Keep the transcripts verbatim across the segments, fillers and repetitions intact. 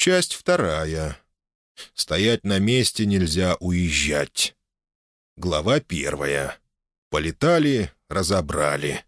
Часть вторая. Стоять на месте нельзя уезжать. Глава первая. Полетали, разобрали.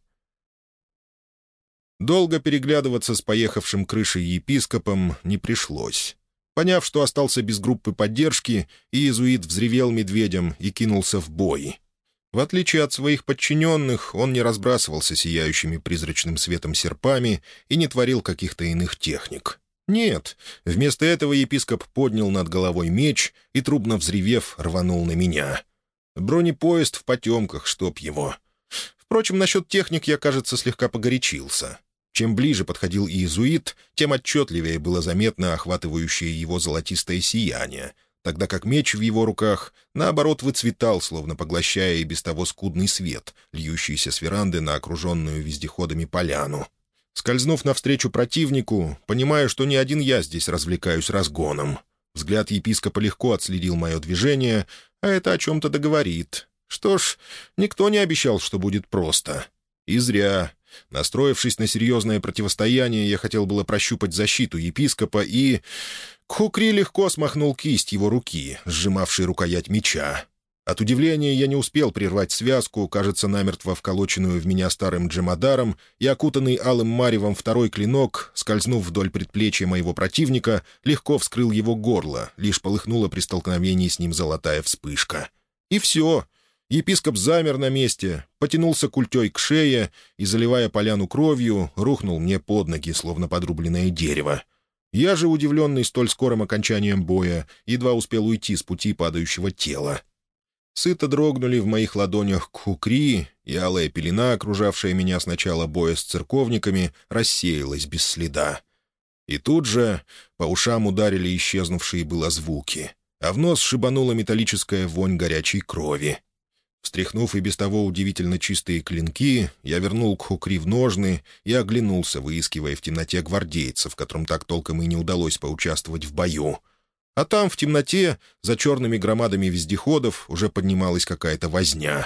Долго переглядываться с поехавшим крышей епископом не пришлось. Поняв, что остался без группы поддержки, иезуит взревел медведем и кинулся в бой. В отличие от своих подчиненных, он не разбрасывался сияющими призрачным светом серпами и не творил каких-то иных техник. Нет, вместо этого епископ поднял над головой меч и, трубно взревев, рванул на меня. Бронепоезд в потемках, чтоб его. Впрочем, насчет техник я, кажется, слегка погорячился. Чем ближе подходил иезуит, тем отчетливее было заметно охватывающее его золотистое сияние, тогда как меч в его руках, наоборот, выцветал, словно поглощая и без того скудный свет, льющийся с веранды на окруженную вездеходами поляну. Скользнув навстречу противнику, понимая, что не один я здесь развлекаюсь разгоном. Взгляд епископа легко отследил мое движение, а это о чем-то договорит. Что ж, никто не обещал, что будет просто. И зря. Настроившись на серьезное противостояние, я хотел было прощупать защиту епископа и... Кхукри легко смахнул кисть его руки, сжимавшей рукоять меча. От удивления я не успел прервать связку, кажется, намертво вколоченную в меня старым джемадаром, и окутанный алым маревом второй клинок, скользнув вдоль предплечья моего противника, легко вскрыл его горло, лишь полыхнула при столкновении с ним золотая вспышка. И все. Епископ замер на месте, потянулся культей к шее и, заливая поляну кровью, рухнул мне под ноги, словно подрубленное дерево. Я же, удивленный столь скорым окончанием боя, едва успел уйти с пути падающего тела. Сыто дрогнули в моих ладонях кхукри, и алая пелена, окружавшая меня с начала боя с церковниками, рассеялась без следа. И тут же по ушам ударили исчезнувшие было звуки, а в нос шибанула металлическая вонь горячей крови. Встряхнув и без того удивительно чистые клинки, я вернул кхукри в ножны и оглянулся, выискивая в темноте гвардейцев, которым так толком и не удалось поучаствовать в бою. А там, в темноте, за черными громадами вездеходов, уже поднималась какая-то возня.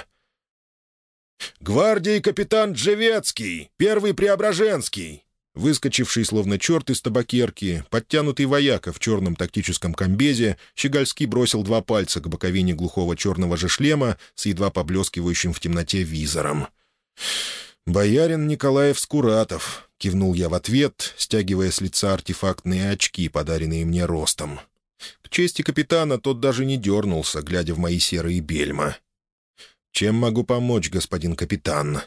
«Гвардии капитан Джевецкий, первый Преображенский!» Выскочивший, словно черт из табакерки, подтянутый вояка в черном тактическом комбезе, щегольски бросил два пальца к боковине глухого черного же шлема с едва поблескивающим в темноте визором. «Боярин Николаев Скуратов», — кивнул я в ответ, стягивая с лица артефактные очки, подаренные мне ростом. К чести капитана тот даже не дернулся, глядя в мои серые бельма. «Чем могу помочь, господин капитан?»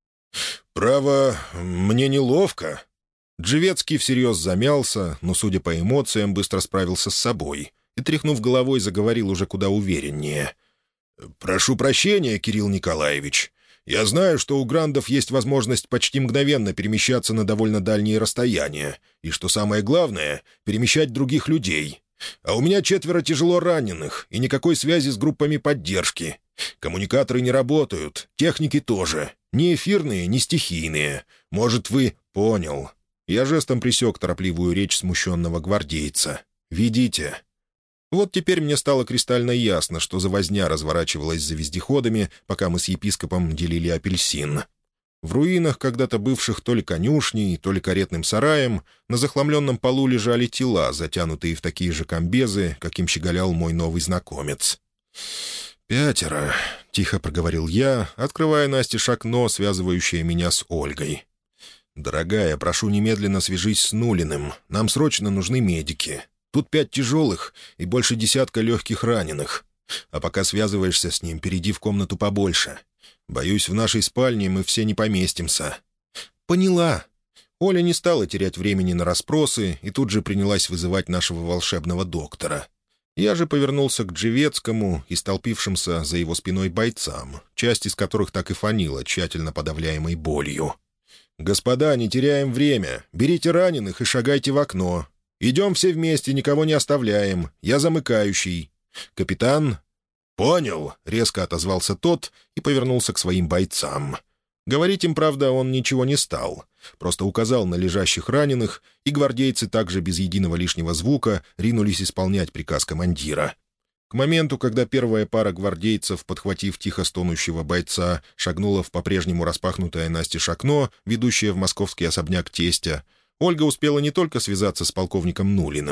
«Право, мне неловко». Джевецкий всерьез замялся, но, судя по эмоциям, быстро справился с собой и, тряхнув головой, заговорил уже куда увереннее. «Прошу прощения, Кирилл Николаевич. Я знаю, что у грандов есть возможность почти мгновенно перемещаться на довольно дальние расстояния, и, что самое главное, перемещать других людей. А у меня четверо тяжело раненых и никакой связи с группами поддержки. Коммуникаторы не работают, техники тоже. Ни эфирные, ни стихийные. Может, вы...» «Понял». Я жестом пресек торопливую речь смущенного гвардейца. «Ведите». Вот теперь мне стало кристально ясно, что за возня разворачивалась за вездеходами, пока мы с епископом делили апельсин. В руинах, когда-то бывших то ли конюшней, то ли каретным сараем, на захламленном полу лежали тела, затянутые в такие же комбезы, каким щеголял мой новый знакомец. «Пятеро», — тихо проговорил я, открывая настежь окно, связывающее меня с Ольгой. «Дорогая, прошу немедленно свяжись с Нулиным. Нам срочно нужны медики. Тут пять тяжелых и больше десятка легких раненых. А пока связываешься с ним, перейди в комнату побольше. Боюсь, в нашей спальне мы все не поместимся». «Поняла». Оля не стала терять времени на расспросы и тут же принялась вызывать нашего волшебного доктора. Я же повернулся к Джевецкому и столпившимся за его спиной бойцам, часть из которых так и фонила, тщательно подавляемой болью. «Господа, не теряем время. Берите раненых и шагайте в окно. Идем все вместе, никого не оставляем. Я замыкающий. Капитан...» «Понял», — резко отозвался тот и повернулся к своим бойцам. Говорить им, правда, он ничего не стал. Просто указал на лежащих раненых, и гвардейцы также без единого лишнего звука ринулись исполнять приказ командира. К моменту, когда первая пара гвардейцев, подхватив тихо стонущего бойца, шагнула в по-прежнему распахнутое настежь окно, ведущее в московский особняк тестя, Ольга успела не только связаться с полковником Нулиным,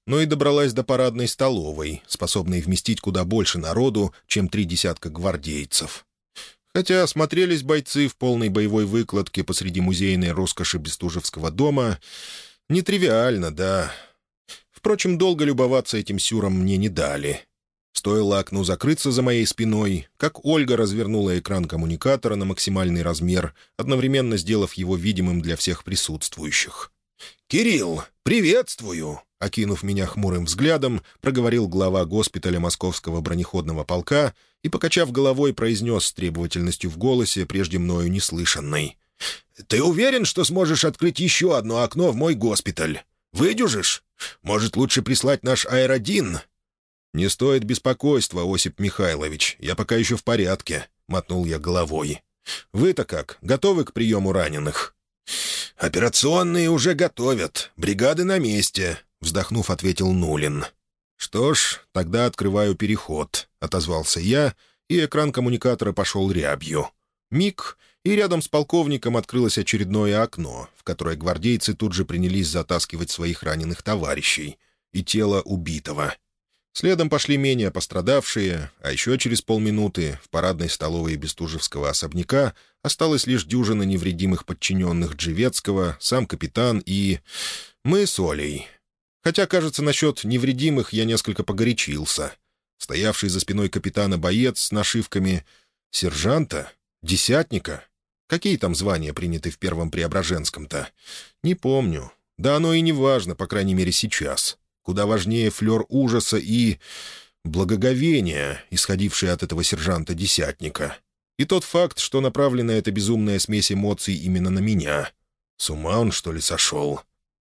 но и добралась до парадной столовой, способной вместить куда больше народу, чем три десятка гвардейцев. Хотя смотрелись бойцы в полной боевой выкладке посреди музейной роскоши Бестужевского дома нетривиально, да. Впрочем, долго любоваться этим сюром мне не дали. Стоило окну закрыться за моей спиной, как Ольга развернула экран коммуникатора на максимальный размер, одновременно сделав его видимым для всех присутствующих. «Кирилл, приветствую!» — окинув меня хмурым взглядом, проговорил глава госпиталя Московского бронеходного полка и, покачав головой, произнес с требовательностью в голосе, прежде мною неслышанной: «Ты уверен, что сможешь открыть еще одно окно в мой госпиталь? Выдюжишь? Может, лучше прислать наш аэродин?» «Не стоит беспокойства, Осип Михайлович, я пока еще в порядке», — мотнул я головой. «Вы-то как, готовы к приему раненых?» «Операционные уже готовят, бригады на месте», — вздохнув, ответил Нулин. «Что ж, тогда открываю переход», — отозвался я, и экран коммуникатора пошел рябью. Миг, и рядом с полковником открылось очередное окно, в которое гвардейцы тут же принялись затаскивать своих раненых товарищей и тело убитого. Следом пошли менее пострадавшие, а еще через полминуты в парадной столовой Бестужевского особняка осталась лишь дюжина невредимых подчиненных Джевецкого, сам капитан и... мы с Олей. Хотя, кажется, насчет невредимых я несколько погорячился. Стоявший за спиной капитана боец с нашивками сержанта, десятника. Какие там звания приняты в Первом Преображенском-то? Не помню. Да оно и не важно, по крайней мере, сейчас. Куда важнее флер ужаса и благоговения, исходившие от этого сержанта-десятника. И тот факт, что направлена эта безумная смесь эмоций именно на меня. С ума он, что ли, сошел?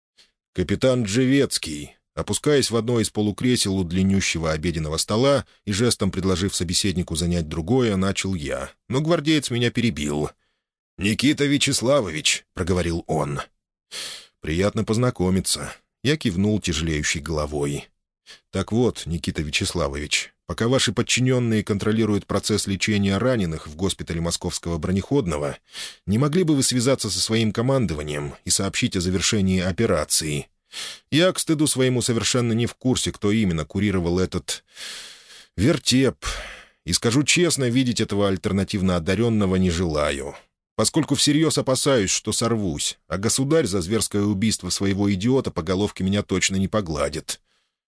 Капитан Джевецкий, опускаясь в одно из полукресел у длиннющего обеденного стола и жестом предложив собеседнику занять другое, начал я, но гвардеец меня перебил. «Никита Вячеславович», — проговорил он. «Приятно познакомиться». Я кивнул тяжелеющей головой. «Так вот, Никита Вячеславович, пока ваши подчиненные контролируют процесс лечения раненых в госпитале Московского бронеходного, не могли бы вы связаться со своим командованием и сообщить о завершении операции? Я, к стыду своему, совершенно не в курсе, кто именно курировал этот... вертеп. И скажу честно, видеть этого альтернативно одаренного не желаю. Поскольку всерьез опасаюсь, что сорвусь, а государь за зверское убийство своего идиота по головке меня точно не погладит».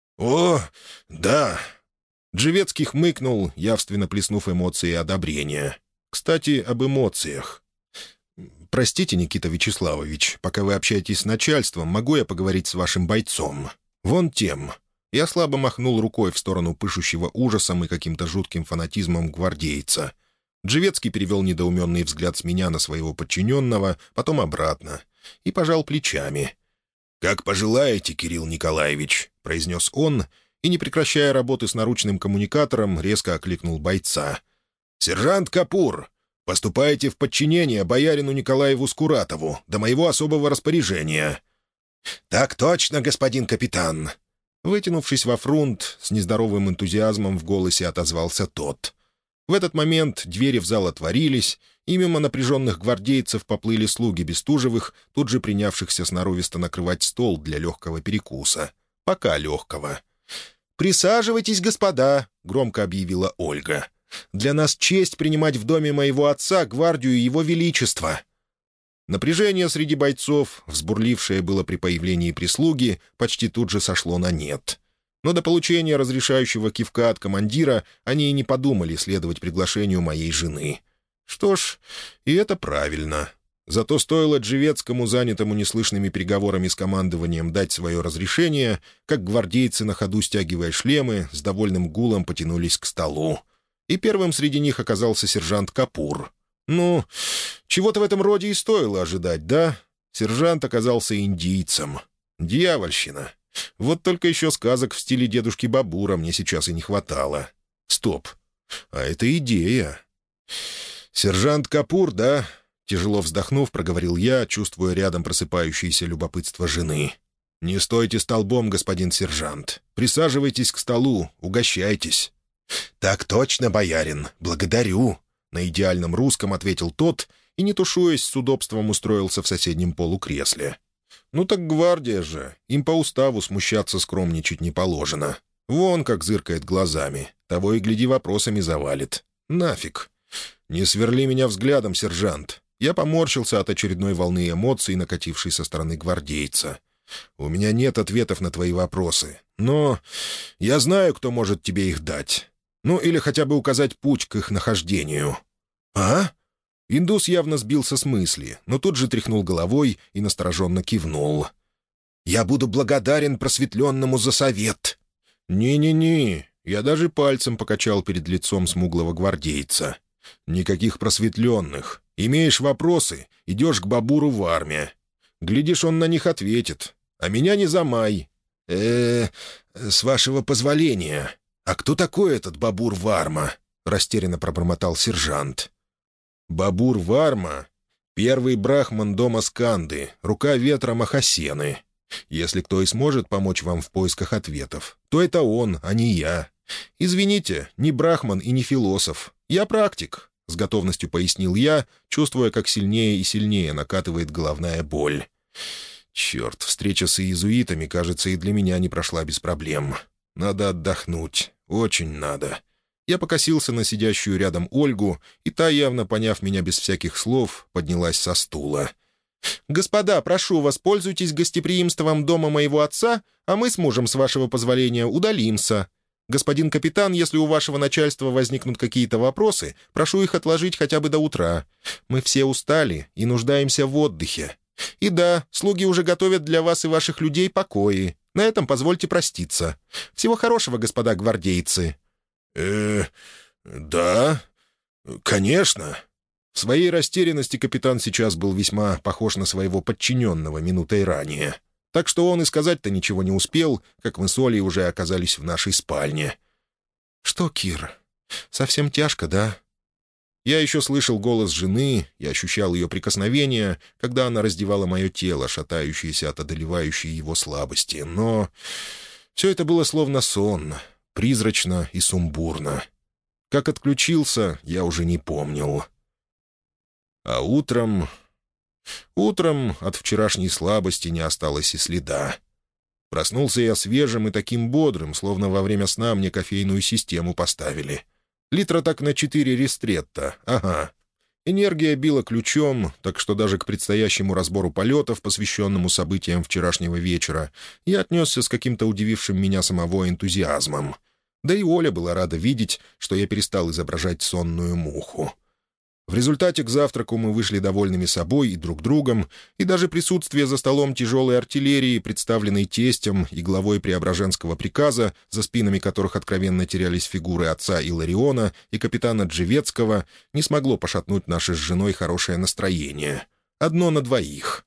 «О, да!» Джевецкий хмыкнул, явственно плеснув эмоции одобрения. «Кстати, об эмоциях. Простите, Никита Вячеславович, пока вы общаетесь с начальством, могу я поговорить с вашим бойцом? Вон тем». Я слабо махнул рукой в сторону пышущего ужасом и каким-то жутким фанатизмом гвардейца. Джевецкий перевел недоуменный взгляд с меня на своего подчиненного, потом обратно, и пожал плечами. «Как пожелаете, Кирилл Николаевич», — произнес он, и, не прекращая работы с наручным коммуникатором, резко окликнул бойца. «Сержант Капур, поступаете в подчинение боярину Николаеву Скуратову до моего особого распоряжения». «Так точно, господин капитан», — вытянувшись во фрунт, с нездоровым энтузиазмом в голосе отозвался тот. В этот момент двери в зал отворились, и мимо напряженных гвардейцев поплыли слуги Бестужевых, тут же принявшихся сноровисто накрывать стол для легкого перекуса. Пока легкого. «Присаживайтесь, господа», — громко объявила Ольга. «Для нас честь принимать в доме моего отца гвардию Его Величества». Напряжение среди бойцов, взбурлившее было при появлении прислуги, почти тут же сошло на нет. Но до получения разрешающего кивка от командира они и не подумали следовать приглашению моей жены. Что ж, и это правильно. Зато стоило Джевецкому, занятому неслышными переговорами с командованием, дать свое разрешение, как гвардейцы, на ходу стягивая шлемы, с довольным гулом потянулись к столу. И первым среди них оказался сержант Капур. Ну, чего-то в этом роде и стоило ожидать, да? Сержант оказался индийцем. Дьявольщина. Вот только еще сказок в стиле дедушки Бабура мне сейчас и не хватало. Стоп. А это идея. «Сержант Капур, да?» Тяжело вздохнув, проговорил я, чувствуя рядом просыпающееся любопытство жены. «Не стойте столбом, господин сержант. Присаживайтесь к столу, угощайтесь». «Так точно, боярин. Благодарю», — на идеальном русском ответил тот и, не тушуясь, с удобством устроился в соседнем полукресле. «Ну так гвардия же. Им по уставу смущаться скромничать не положено. Вон как зыркает глазами. Того и гляди, вопросами завалит. Нафиг. Не сверли меня взглядом, сержант». Я поморщился от очередной волны эмоций, накатившей со стороны гвардейца. «У меня нет ответов на твои вопросы. Но я знаю, кто может тебе их дать. Ну, или хотя бы указать путь к их нахождению». «А?» Индус явно сбился с мысли, но тут же тряхнул головой и настороженно кивнул. «Я буду благодарен просветленному за совет». «Не-не-не», я даже пальцем покачал перед лицом смуглого гвардейца. «Никаких просветленных. Имеешь вопросы, идешь к Бабуру в армию. Глядишь, он на них ответит. А меня не замай». э с вашего позволения. А кто такой этот Бабур Варма?» — растерянно пробормотал сержант. «Бабур Варма — первый брахман дома Сканды, рука ветра Махасены. Если кто и сможет помочь вам в поисках ответов, то это он, а не я. Извините, не брахман и не философ. Я практик», — с готовностью пояснил я, чувствуя, как сильнее и сильнее накатывает головная боль. Черт, встреча с иезуитами, кажется, и для меня не прошла без проблем. Надо отдохнуть. Очень надо. Я покосился на сидящую рядом Ольгу, и та, явно поняв меня без всяких слов, поднялась со стула. «Господа, прошу вас, пользуйтесь гостеприимством дома моего отца, а мы с мужем, с вашего позволения, удалимся. Господин капитан, если у вашего начальства возникнут какие-то вопросы, прошу их отложить хотя бы до утра. Мы все устали и нуждаемся в отдыхе. И да, слуги уже готовят для вас и ваших людей покои. На этом позвольте проститься. Всего хорошего, господа гвардейцы». «Э, да, конечно». В своей растерянности капитан сейчас был весьма похож на своего подчиненного минутой ранее. Так что он и сказать-то ничего не успел, как мы с Олей уже оказались в нашей спальне. «Что, Кир, совсем тяжко, да?» Я еще слышал голос жены и ощущал ее прикосновение, когда она раздевала мое тело, шатающееся от одолевающей его слабости. Но все это было словно сон, призрачно и сумбурно. Как отключился, я уже не помнил. А утром... Утром от вчерашней слабости не осталось и следа. Проснулся я свежим и таким бодрым, словно во время сна мне кофейную систему поставили. Литра так на четыре ристретта, ага. Энергия била ключом, так что даже к предстоящему разбору полетов, посвященному событиям вчерашнего вечера, я отнесся с каким-то удивившим меня самого энтузиазмом. Да и Оля была рада видеть, что я перестал изображать сонную муху. В результате к завтраку мы вышли довольными собой и друг другом, и даже присутствие за столом тяжелой артиллерии, представленной тестем и главой Преображенского приказа, за спинами которых откровенно терялись фигуры отца Илариона и капитана Джевецкого, не смогло пошатнуть наше с женой хорошее настроение. Одно на двоих.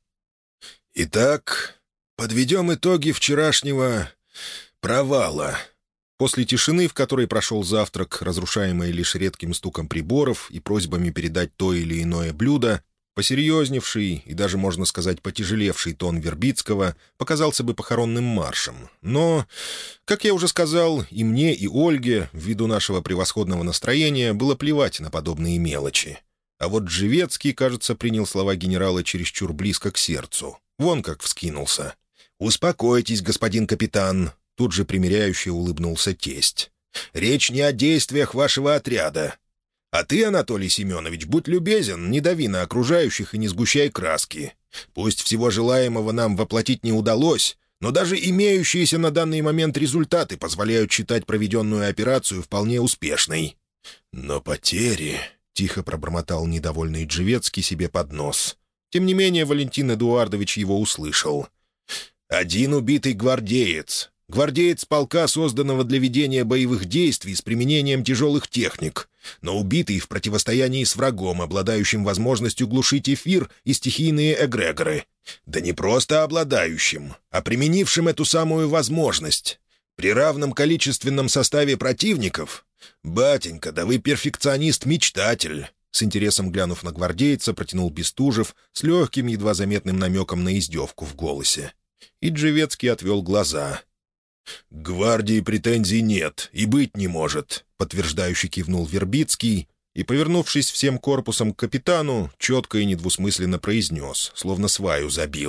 «Итак, подведем итоги вчерашнего провала». После тишины, в которой прошел завтрак, разрушаемый лишь редким стуком приборов и просьбами передать то или иное блюдо, посерьезневший и даже, можно сказать, потяжелевший тон Вербицкого показался бы похоронным маршем. Но, как я уже сказал, и мне, и Ольге, ввиду нашего превосходного настроения, было плевать на подобные мелочи. А вот Джевецкий, кажется, принял слова генерала чересчур близко к сердцу. Вон как вскинулся. «Успокойтесь, господин капитан», — тут же примиряюще улыбнулся тесть. «Речь не о действиях вашего отряда. А ты, Анатолий Семенович, будь любезен, не дави на окружающих и не сгущай краски. Пусть всего желаемого нам воплотить не удалось, но даже имеющиеся на данный момент результаты позволяют считать проведенную операцию вполне успешной». «Но потери...» — тихо пробормотал недовольный Джевецкий себе под нос. Тем не менее, Валентин Эдуардович его услышал. «Один убитый гвардеец. Гвардеец полка, созданного для ведения боевых действий с применением тяжелых техник, но убитый в противостоянии с врагом, обладающим возможностью глушить эфир и стихийные эгрегоры. Да не просто обладающим, а применившим эту самую возможность. При равном количественном составе противников... Батенька, да вы перфекционист-мечтатель!» С интересом глянув на гвардейца, протянул Бестужев с легким, едва заметным намеком на издевку в голосе. И Джевецкий отвел глаза. «К гвардии претензий нет и быть не может», — подтверждающе кивнул Вербицкий и, повернувшись всем корпусом к капитану, четко и недвусмысленно произнес, словно сваю забил.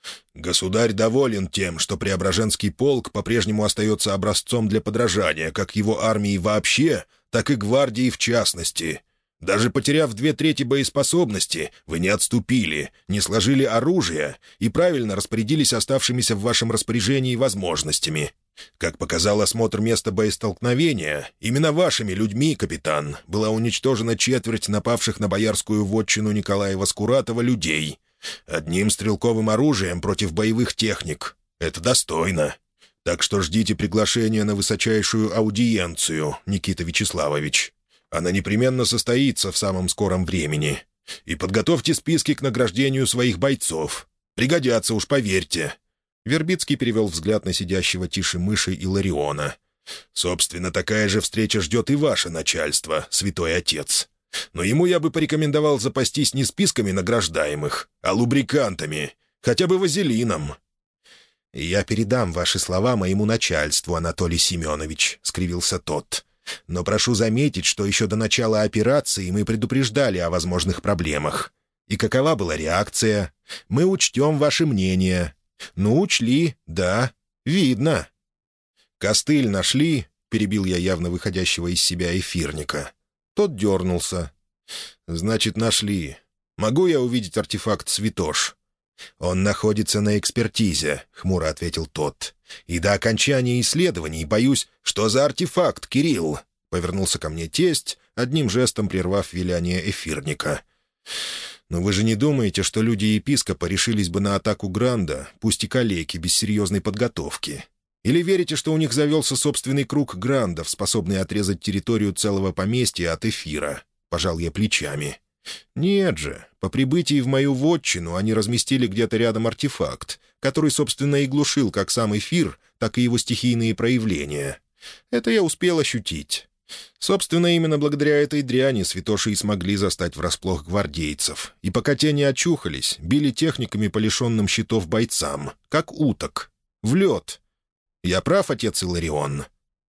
«Государь доволен тем, что Преображенский полк по-прежнему остается образцом для подражания как его армии вообще, так и гвардии в частности. Даже потеряв две трети боеспособности, вы не отступили, не сложили оружие и правильно распорядились оставшимися в вашем распоряжении возможностями. Как показал осмотр места боестолкновения, именно вашими людьми, капитан, была уничтожена четверть напавших на боярскую вотчину Николаева Скуратова людей. Одним стрелковым оружием против боевых техник. Это достойно. Так что ждите приглашения на высочайшую аудиенцию, Никита Вячеславович. Она непременно состоится в самом скором времени. И подготовьте списки к награждению своих бойцов. Пригодятся уж, поверьте». Вербицкий перевел взгляд на сидящего тише мыши Илариона. «Собственно, такая же встреча ждет и ваше начальство, святой отец. Но ему я бы порекомендовал запастись не списками награждаемых, а лубрикантами, хотя бы вазелином». «Я передам ваши слова моему начальству, Анатолий Семенович», — скривился тот. «Но прошу заметить, что еще до начала операции мы предупреждали о возможных проблемах. И какова была реакция? Мы учтем ваше мнение». «Ну, учли, да, видно». «Костыль нашли?» — перебил я явно выходящего из себя эфирника. Тот дернулся. «Значит, нашли. Могу я увидеть артефакт «Святош»?» «Он находится на экспертизе», — хмуро ответил тот. «И до окончания исследований боюсь, что за артефакт, Кирилл?» — повернулся ко мне тесть, одним жестом прервав виляние эфирника. «Но вы же не думаете, что люди епископа решились бы на атаку Гранда, пусть и калеки, без серьезной подготовки? Или верите, что у них завелся собственный круг грандов, способный отрезать территорию целого поместья от эфира?» — пожал я плечами. «Нет же, по прибытии в мою вотчину они разместили где-то рядом артефакт, который, собственно, и глушил как сам эфир, так и его стихийные проявления. Это я успел ощутить. Собственно, именно благодаря этой дряни святоши и смогли застать врасплох гвардейцев, и пока те не очухались, били техниками по лишенным щитов бойцам, как уток. В лед. Я прав, отец Иларион?»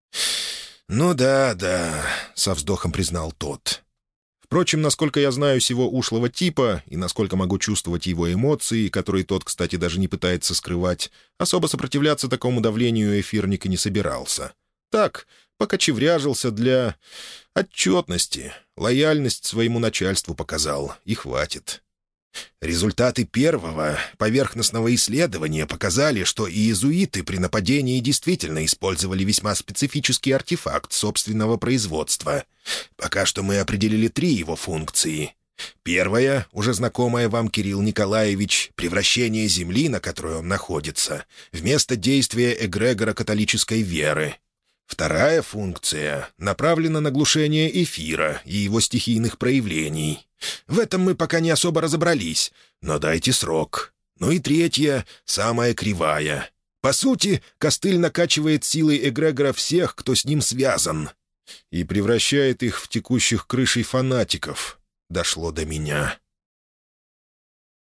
«Ну да, да», — со вздохом признал тот. Впрочем, насколько я знаю сего ушлого типа и насколько могу чувствовать его эмоции, которые тот, кстати, даже не пытается скрывать, особо сопротивляться такому давлению эфирник и не собирался. Так, покочевряжился для отчетности, лояльность своему начальству показал, и хватит. «Результаты первого поверхностного исследования показали, что и иезуиты при нападении действительно использовали весьма специфический артефакт собственного производства. Пока что мы определили три его функции. Первая, уже знакомая вам, Кирилл Николаевич, превращение земли, на которой он находится, в место действия эгрегора католической веры. Вторая функция направлена на глушение эфира и его стихийных проявлений. В этом мы пока не особо разобрались, но дайте срок. Ну и третья, самая кривая. По сути, костыль накачивает силой эгрегора всех, кто с ним связан, и превращает их в текущих крышей фанатиков. Дошло до меня.